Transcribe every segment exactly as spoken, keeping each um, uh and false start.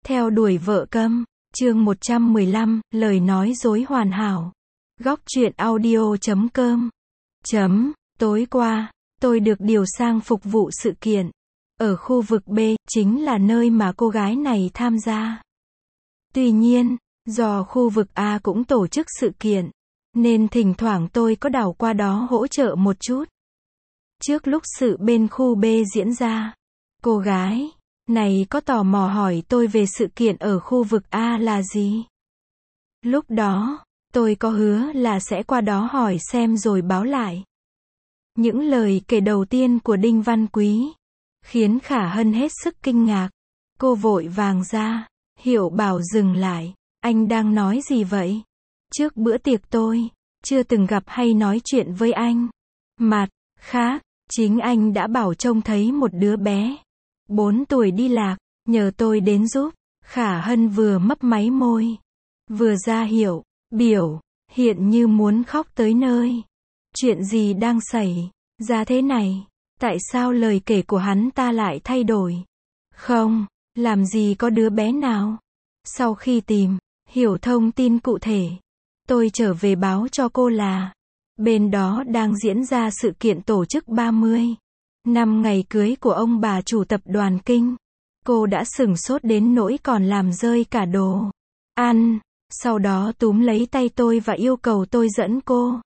Theo đuổi vợ câm, chương một trăm mười lăm, lời nói dối hoàn hảo. Góc truyện audio chấm com. Chấm, tối qua, tôi được điều sang phục vụ sự kiện. Ở khu vực B, chính là nơi mà cô gái này tham gia. Tuy nhiên, do khu vực A cũng tổ chức sự kiện, nên thỉnh thoảng tôi có đảo qua đó hỗ trợ một chút. Trước lúc sự bên khu B diễn ra, cô gái này có tò mò hỏi tôi về sự kiện ở khu vực A là gì. Lúc đó, tôi có hứa là sẽ qua đó hỏi xem rồi báo lại. Những lời kể đầu tiên của Đinh Văn Quý khiến Khả Hân hết sức kinh ngạc. Cô vội vàng ra hiệu bảo dừng lại. Anh đang nói gì vậy? Trước bữa tiệc tôi chưa từng gặp hay nói chuyện với anh. Mặt khác, chính anh đã bảo trông thấy một đứa bé bốn tuổi đi lạc, nhờ tôi đến giúp. Khả Hân vừa mấp máy môi, vừa ra hiệu, biểu hiện như muốn khóc tới nơi. Chuyện gì đang xảy ra thế này? Tại sao lời kể của hắn ta lại thay đổi? Không, làm gì có đứa bé nào. Sau khi tìm hiểu thông tin cụ thể, tôi trở về báo cho cô là bên đó đang diễn ra sự kiện tổ chức ba mươi năm ngày cưới của ông bà chủ tập đoàn Kinh. Cô đã sửng sốt đến nỗi còn làm rơi cả đồ ăn. Sau đó túm lấy tay tôi và yêu cầu tôi dẫn cô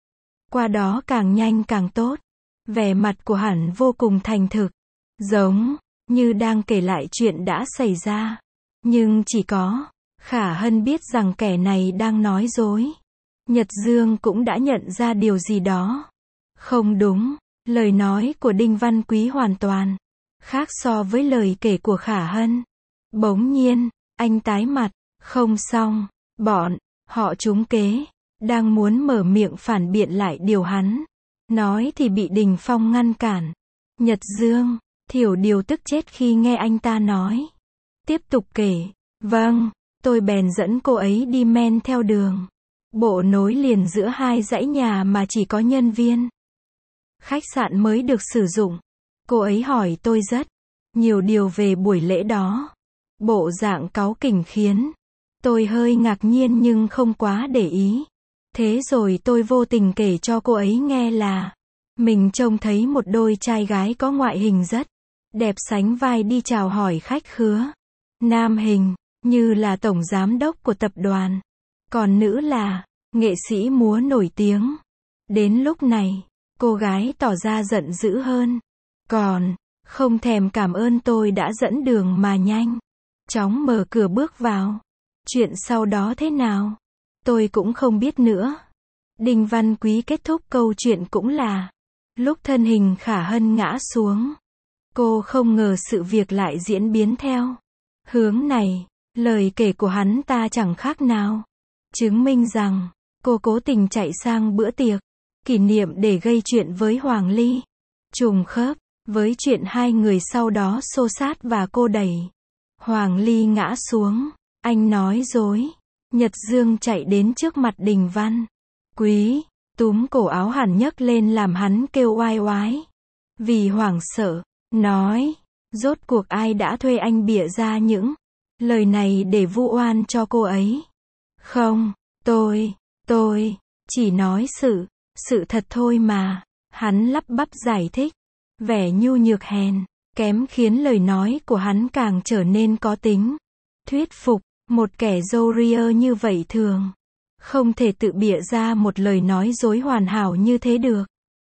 qua đó càng nhanh càng tốt. Vẻ mặt của hắn vô cùng thành thực, giống như đang kể lại chuyện đã xảy ra. Nhưng chỉ có Khả Hân biết rằng kẻ này đang nói dối. Nhật Dương cũng đã nhận ra điều gì đó không đúng. Lời nói của Đinh Văn Quý hoàn toàn khác so với lời kể của Khả Hân. Bỗng nhiên, anh tái mặt. Không xong, bọn họ trúng kế. Đang muốn mở miệng phản biện lại điều hắn nói thì bị Đình Phong ngăn cản. Nhật Dương thiểu điều tức chết khi nghe anh ta nói. Tiếp tục kể. Vâng, tôi bèn dẫn cô ấy đi men theo đường bộ nối liền giữa hai dãy nhà mà chỉ có nhân viên khách sạn mới được sử dụng. Cô ấy hỏi tôi rất nhiều điều về buổi lễ đó. Bộ dạng cáu kỉnh khiến tôi hơi ngạc nhiên nhưng không quá để ý. Thế rồi tôi vô tình kể cho cô ấy nghe là mình trông thấy một đôi trai gái có ngoại hình rất đẹp sánh vai đi chào hỏi khách khứa. Nam hình như là tổng giám đốc của tập đoàn, còn nữ là nghệ sĩ múa nổi tiếng. Đến lúc này, cô gái tỏ ra giận dữ hơn, còn không thèm cảm ơn tôi đã dẫn đường mà nhanh chóng mở cửa bước vào. Chuyện sau đó thế nào, tôi cũng không biết nữa. Đinh Văn Quý kết thúc câu chuyện cũng là lúc thân hình Khả Hân ngã xuống. Cô không ngờ sự việc lại diễn biến theo hướng này. Lời kể của hắn ta chẳng khác nào chứng minh rằng cô cố tình chạy sang bữa tiệc kỷ niệm để gây chuyện với Hoàng Ly. Trùng khớp với chuyện hai người sau đó xô xát và cô đẩy Hoàng Ly ngã xuống. Anh nói dối. Nhật Dương chạy đến trước mặt Đình Văn Quý, túm cổ áo hắn nhấc lên làm hắn kêu oai oái. Vì hoảng sợ, nói, rốt cuộc ai đã thuê anh bịa ra những lời này để vu oan cho cô ấy? Không, tôi, tôi, chỉ nói sự, sự thật thôi mà. Hắn lắp bắp giải thích. Vẻ nhu nhược hèn kém khiến lời nói của hắn càng trở nên có tính thuyết phục. Một kẻ râu ria như vậy thường không thể tự bịa ra một lời nói dối hoàn hảo như thế được.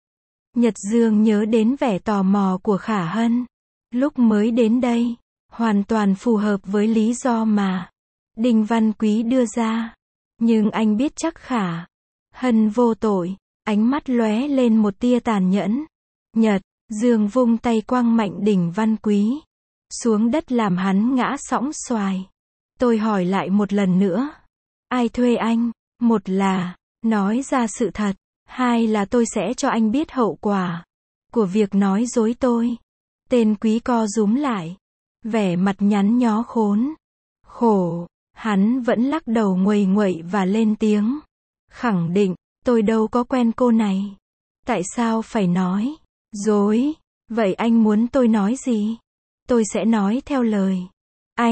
Nhật Dương nhớ đến vẻ tò mò của Khả Hân lúc mới đến đây, hoàn toàn phù hợp với lý do mà Đinh Văn Quý đưa ra. Nhưng anh biết chắc Khả Hân vô tội. Ánh mắt lóe lên một tia tàn nhẫn. Nhật Dương vung tay quăng mạnh Đinh Văn Quý xuống đất làm hắn ngã sõng xoài. Tôi hỏi lại một lần nữa. Ai thuê anh? Một là nói ra sự thật, hai là tôi sẽ cho anh biết hậu quả của việc nói dối tôi. Tên Quý co rúm lại, vẻ mặt nhắn nhó khốn khổ. Hắn vẫn lắc đầu nguầy nguậy và lên tiếng khẳng định, tôi đâu có quen cô này. Tại sao phải nói dối? Vậy anh muốn tôi nói gì? Tôi sẽ nói theo lời anh.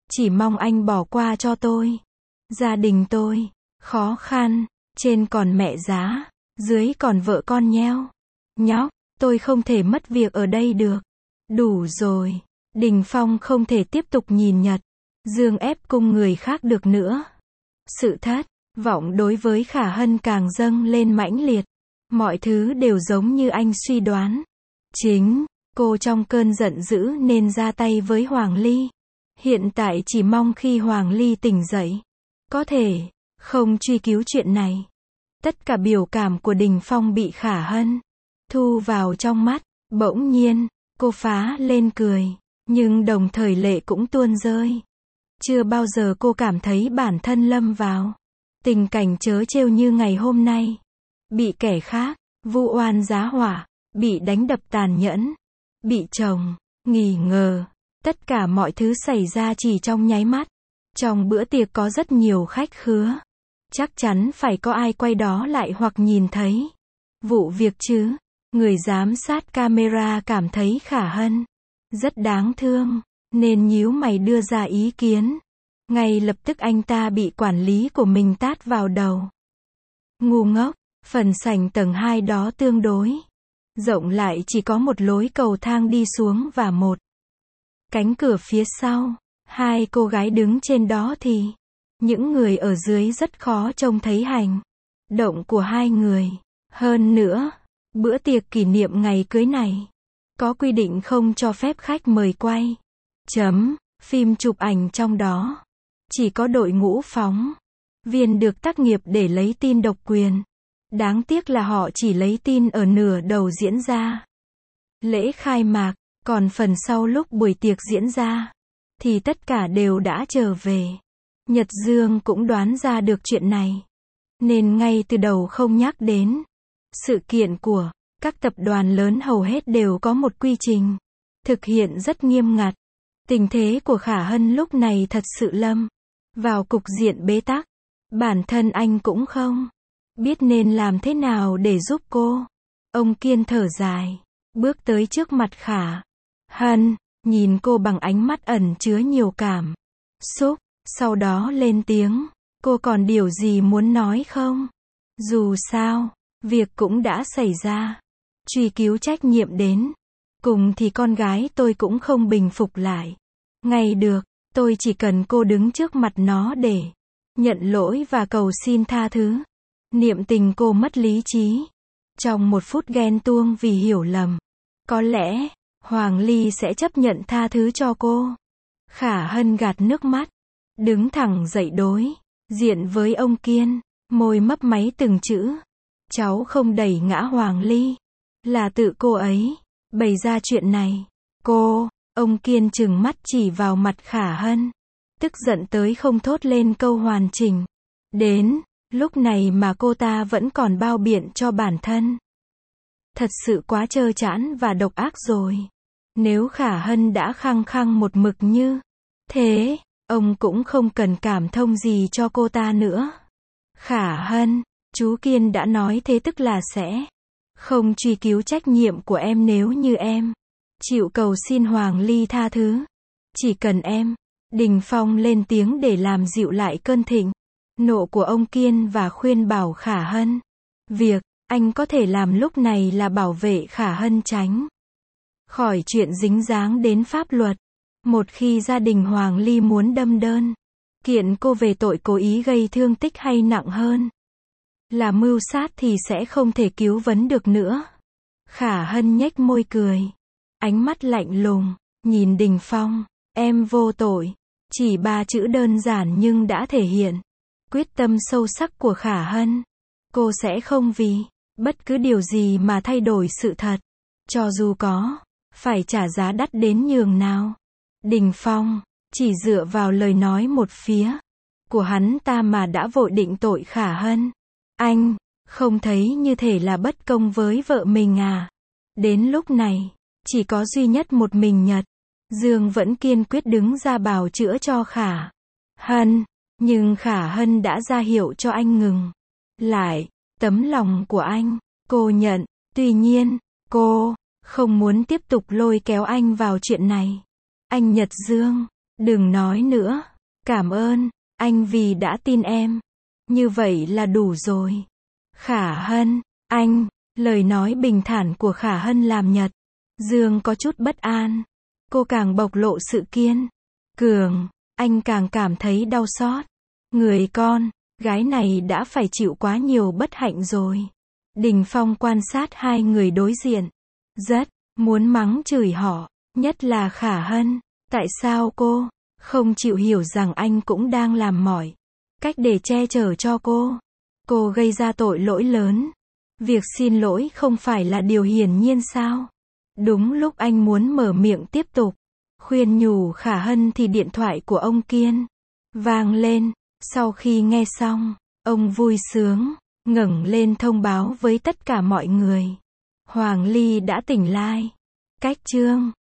Chỉ mong anh bỏ qua cho tôi. Gia đình tôi khó khăn, trên còn mẹ già, dưới còn vợ con nheo. Nhóc, tôi không thể mất việc ở đây được. Đủ rồi. Đình Phong không thể tiếp tục nhìn Nhật Dương ép cung người khác được nữa. Sự thất vọng đối với Khả Hân càng dâng lên mãnh liệt. Mọi thứ đều giống như anh suy đoán. Chính cô trong cơn giận dữ nên ra tay với Hoàng Ly. Hiện tại chỉ mong khi Hoàng Ly tỉnh dậy, có thể không truy cứu chuyện này. Tất cả biểu cảm của Đình Phong bị Khả Hân thu vào trong mắt. Bỗng nhiên, cô phá lên cười, nhưng đồng thời lệ cũng tuôn rơi. Chưa bao giờ cô cảm thấy bản thân lâm vào tình cảnh trớ trêu như ngày hôm nay. Bị kẻ khác vu oan giá họa, bị đánh đập tàn nhẫn, bị chồng nghi ngờ. Tất cả mọi thứ xảy ra chỉ trong nháy mắt. Trong bữa tiệc có rất nhiều khách khứa. Chắc chắn phải có ai quay đó lại hoặc nhìn thấy vụ việc chứ. Người giám sát camera cảm thấy Khả Hân rất đáng thương, nên nhíu mày đưa ra ý kiến. Ngay lập tức anh ta bị quản lý của mình tát vào đầu. Ngu ngốc, phần sảnh tầng hai đó tương đối rộng, lại chỉ có một lối cầu thang đi xuống và một cánh cửa phía sau. Hai cô gái đứng trên đó thì những người ở dưới rất khó trông thấy hành động của hai người. Hơn nữa, bữa tiệc kỷ niệm ngày cưới này có quy định không cho phép khách mời quay chấm phim chụp ảnh trong đó. Chỉ có đội ngũ phóng viên được tác nghiệp để lấy tin độc quyền. Đáng tiếc là họ chỉ lấy tin ở nửa đầu diễn ra lễ khai mạc, còn phần sau lúc buổi tiệc diễn ra thì tất cả đều đã trở về. Nhật Dương cũng đoán ra được chuyện này, nên ngay từ đầu không nhắc đến. Sự kiện của các tập đoàn lớn hầu hết đều có một quy trình thực hiện rất nghiêm ngặt. Tình thế của Khả Hân lúc này thật sự lâm vào cục diện bế tắc. Bản thân anh cũng không biết nên làm thế nào để giúp cô. Ông Kiên thở dài, bước tới trước mặt Khả Hân, nhìn cô bằng ánh mắt ẩn chứa nhiều cảm xúc, sau đó lên tiếng. Cô còn điều gì muốn nói không? Dù sao, việc cũng đã xảy ra. Truy cứu trách nhiệm đến cùng thì con gái tôi cũng không bình phục lại ngay được. Tôi chỉ cần cô đứng trước mặt nó để nhận lỗi và cầu xin tha thứ. Niệm Tình cô mất lý trí trong một phút ghen tuông vì hiểu lầm. Có lẽ Hoàng Ly sẽ chấp nhận tha thứ cho cô. Khả Hân gạt nước mắt, đứng thẳng dậy đối diện với ông Kiên, môi mấp máy từng chữ. Cháu không đẩy ngã Hoàng Ly, là tự cô ấy bày ra chuyện này. Cô, ông Kiên trừng mắt chỉ vào mặt Khả Hân, tức giận tới không thốt lên câu hoàn chỉnh. Đến lúc này mà cô ta vẫn còn bao biện cho bản thân. Thật sự quá trơ trẽn và độc ác rồi. Nếu Khả Hân đã khăng khăng một mực như thế, ông cũng không cần cảm thông gì cho cô ta nữa. Khả Hân, chú Kiên đã nói thế tức là sẽ không truy cứu trách nhiệm của em nếu như em chịu cầu xin Hoàng Ly tha thứ. Chỉ cần em. Đình Phong lên tiếng để làm dịu lại cơn thịnh nộ của ông Kiên và khuyên bảo Khả Hân. Việc anh có thể làm lúc này là bảo vệ Khả Hân tránh khỏi chuyện dính dáng đến pháp luật. Một khi gia đình Hoàng Ly muốn đâm đơn kiện cô về tội cố ý gây thương tích hay nặng hơn là mưu sát thì sẽ không thể cứu vấn được nữa. Khả Hân nhếch môi cười, ánh mắt lạnh lùng nhìn Đình Phong. Em vô tội. Chỉ ba chữ đơn giản nhưng đã thể hiện quyết tâm sâu sắc của Khả Hân. Cô sẽ không vì bất cứ điều gì mà thay đổi sự thật, cho dù có phải trả giá đắt đến nhường nào. Đình Phong chỉ dựa vào lời nói một phía của hắn ta mà đã vội định tội Khả Hân. Anh không thấy như thể là bất công với vợ mình à? Đến lúc này, chỉ có duy nhất một mình Nhật Dương vẫn kiên quyết đứng ra bào chữa cho Khả Hân, nhưng Khả Hân đã ra hiệu cho anh ngừng lại tấm lòng của anh. Cô nhận, tuy nhiên, cô không muốn tiếp tục lôi kéo anh vào chuyện này. Anh Nhật Dương, Đừng nói nữa. Cảm ơn, anh vì đã tin em. Như vậy là đủ rồi. Khả Hân, anh, lời nói bình thản của Khả Hân làm Nhật Dương có chút bất an. Cô càng bộc lộ sự kiên cường, anh càng cảm thấy đau xót. Người con gái này đã phải chịu quá nhiều bất hạnh rồi. Đình Phong quan sát hai người đối diện, rất muốn mắng chửi họ, nhất là Khả Hân. Tại sao cô không chịu hiểu rằng anh cũng đang làm mọi cách để che chở cho cô? Cô gây ra tội lỗi lớn. Việc xin lỗi không phải là điều hiển nhiên sao? Đúng lúc anh muốn mở miệng tiếp tục khuyên nhủ Khả Hân thì điện thoại của ông Kiên vang lên. Sau khi nghe xong, ông vui sướng ngẩng lên thông báo với tất cả mọi người. Hoàng Ly đã tỉnh lại. Cách chương